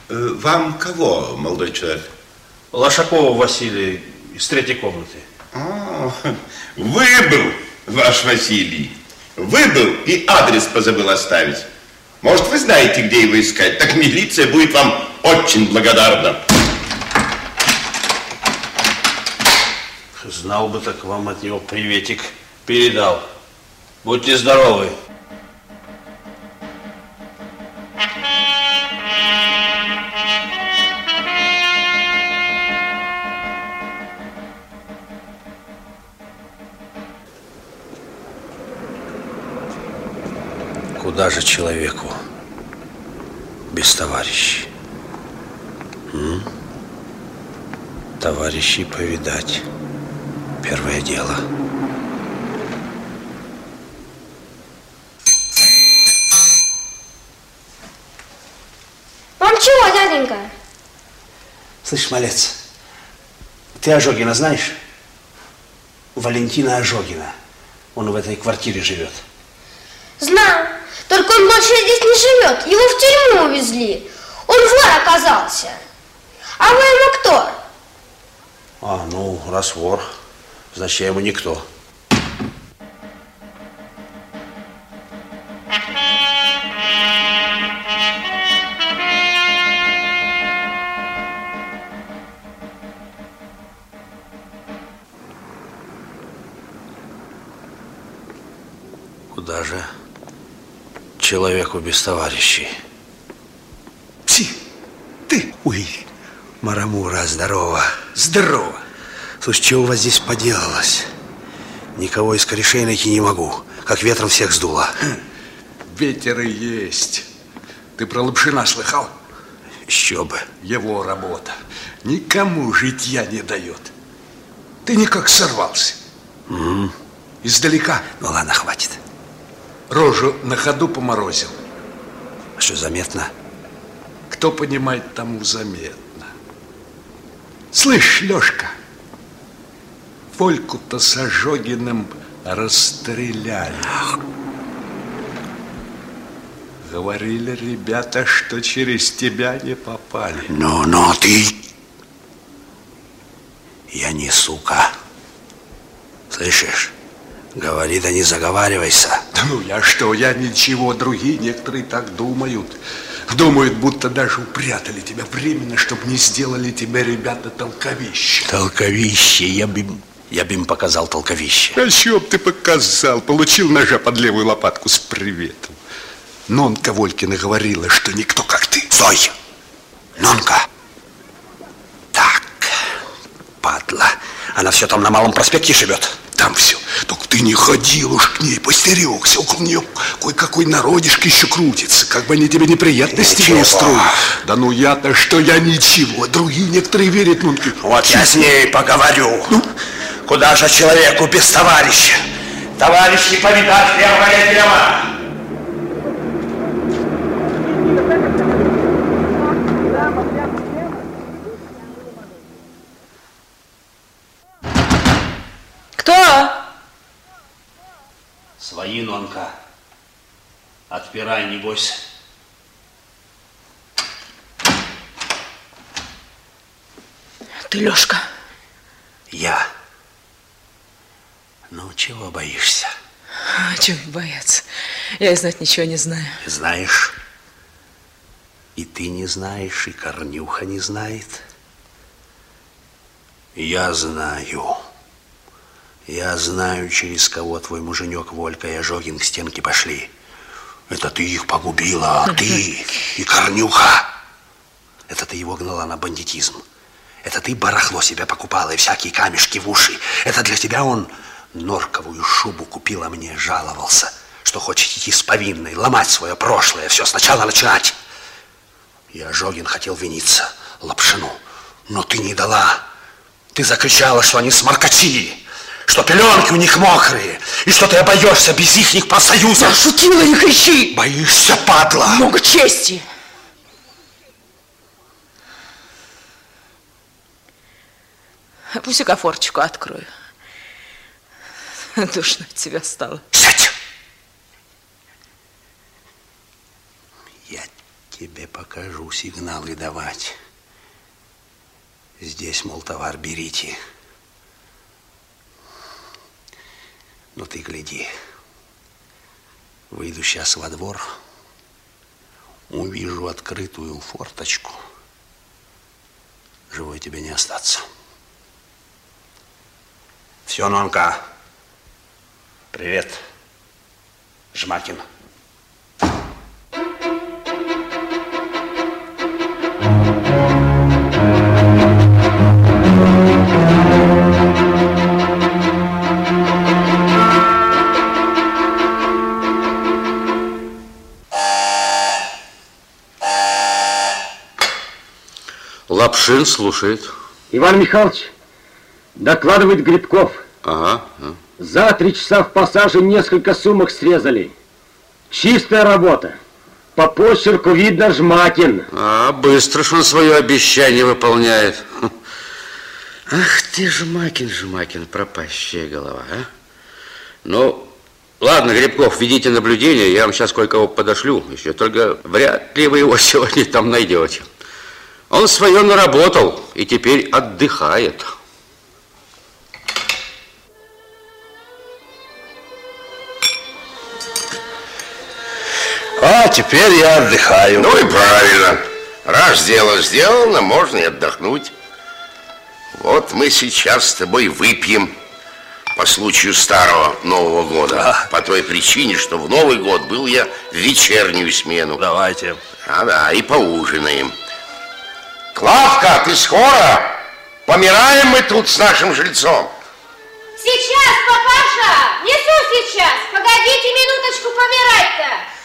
Вам кого, молодой человек? Лошакова Василий из третьей комнаты. Выбыл, ваш Василий. Выбыл и адрес позабыл оставить. Может, вы знаете, где его искать? Так милиция будет вам очень благодарна. Знал бы, так вам от него приветик передал. Будьте здоровы. Куда же человеку без товарищей? Товарищей повидать — первое дело. Вам чего, дяденька? Слышь, малец, ты Ожогина знаешь? Валентина Ожогина. Он в этой квартире живет. Знаю. Только он больше здесь не живет. Его в тюрьму увезли. Он вор оказался. А вы ему кто? Ну, раз вор, значит, я ему никто. Куда же человеку без товарищей? Ты? Ой, Марамура, здорово. Здорово. Слушай, что у вас здесь поделалось? Никого из корешей найти не могу. Как ветром всех сдуло. Ветер и есть. Ты про Лапшина слыхал? Еще бы. Его работа. Никому житья не дает. Ты никак сорвался. Издалека. Ну ладно, хватит. Рожу на ходу поморозил. Что, заметно? Кто понимает, тому заметно. Слышь, Лёшка, Фольку-то с Ожогиным расстреляли. Говорили ребята, что через тебя не попали. Но ты... Я не сука. Слышишь? Говори, да не заговаривайся. Да ну я что, я ничего, другие некоторые так думают. Думают, будто даже упрятали тебя временно, чтобы не сделали тебя ребята толковище. Толковище, я бы им показал толковище. А что б ты показал? Получил ножа под левую лопатку с приветом. Нонка Волькина говорила, что никто как ты. Стой! Нонка! Так, падла. Она все там на Малом проспекте живет. Там все. Только ты не ходил уж к ней, постерегся. Около нее кое-какой народишко еще крутится. Как бы они тебе неприятности не устроили. Да ну я-то что, я ничего. Другие некоторые верят, Нонке. Вот я с ней поговорю. Куда же человеку без товарища? Товарищи повидать, первое дело. Кто? Свои, Нонка. Отпирай, не бойся. Ты, Лёшка. Я. Ну, чего боишься? А чего бояться? Я и знать ничего не знаю. Знаешь. И ты не знаешь, и Корнюха не знает. Я знаю. Я знаю, через кого твой муженек Волька и Ожогин к стенке пошли. Это ты их погубила, ты и Корнюха. Это ты его гнала на бандитизм. Это ты барахло себя покупала и всякие камешки в уши. Это для тебя он норковую шубу купил, а мне жаловался, что хочет идти с повинной, ломать свое прошлое, все сначала начинать. И Ожогин хотел виниться Лапшину, но ты не дала. Ты закричала, что они сморкачи, что пеленки у них мокрые, и что ты обойдешься без ихних профсоюзов. Я шутила, не кричи! Боишься, падла? Много чести! Пусть-ка форточку открою. Душно от тебя стало. Сядь! Я тебе покажу сигналы давать. Здесь, мол, товар берите. Ну ты гляди. Выйду сейчас во двор, увижу открытую форточку. Живой тебе не остаться. Все, Нонка. Привет, Жмакин. Лапшин слушает. Иван Михайлович, докладывает Грибков. Ага. За 3 часа в пассаже несколько сумок срезали. Чистая работа. По почерку видно Жмакин. Быстро ж он свое обещание выполняет. Ах ты, Жмакин, пропащая голова, а? Ну, ладно, Грибков, ведите наблюдение, я вам сейчас кое-кого подошлю еще, только вряд ли вы его сегодня там найдете. Он свое наработал и теперь отдыхает. А теперь я отдыхаю. Ну и правильно. Раз дело сделано, можно и отдохнуть. Вот мы сейчас с тобой выпьем по случаю старого Нового года. По той причине, что в Новый год был я в вечернюю смену. Давайте. Да, и поужинаем. Клавка, ты скоро? Помираем мы тут с нашим жильцом. Сейчас, папаша! Несу сейчас! Погодите минуточку помирать-то!